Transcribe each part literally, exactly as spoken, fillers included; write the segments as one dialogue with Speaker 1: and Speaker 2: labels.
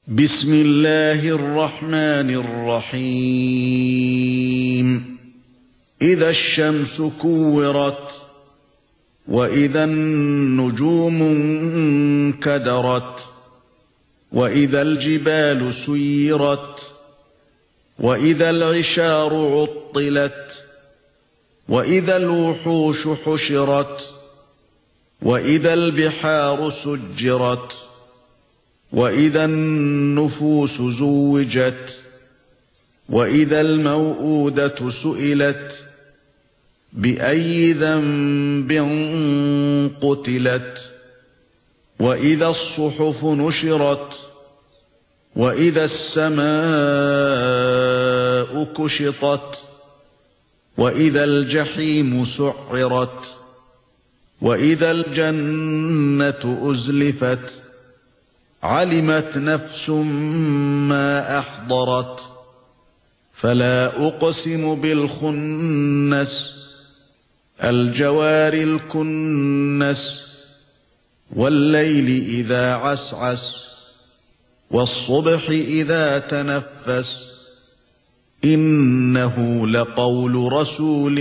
Speaker 1: بسم الله الرحمن الرحيم إذا الشمس كورت وإذا النجوم انكدرت وإذا الجبال سيرت وإذا العشار عطلت وإذا الوحوش حشرت وإذا البحار سجرت وإذا النفوس زوجت وإذا الموءودة سئلت بأي ذنب قتلت وإذا الصحف نشرت وإذا السماء كشطت وإذا الجحيم سعرت وإذا الجنة أزلفت علمت نفس ما أحضرت فلا أقسم بالخنس الجوار الكنس والليل إذا عسعس والصبح إذا تنفس إنه لقول رسول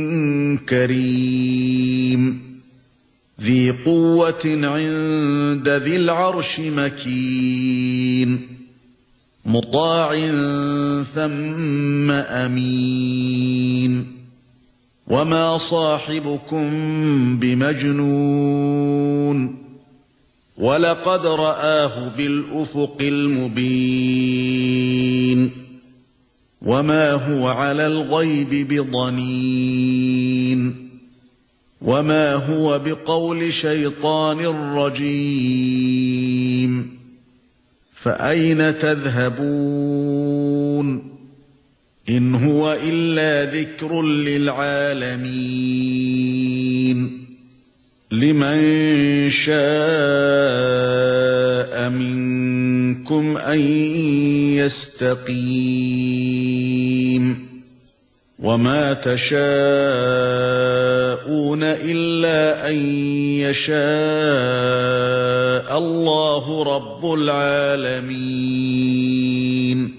Speaker 1: كريم ذي قوة عند ذي العرش مكين مطاع ثم أمين وما صاحبكم بمجنون ولقد رآه بالأفق المبين وما هو على الغيب بضنين وما هو بقول شيطان رجيم فأين تذهبون إن هو إلا ذكر للعالمين لمن شاء منكم أن يستقيم وما تشاءون إلا أن يشاء الله رب العالمين.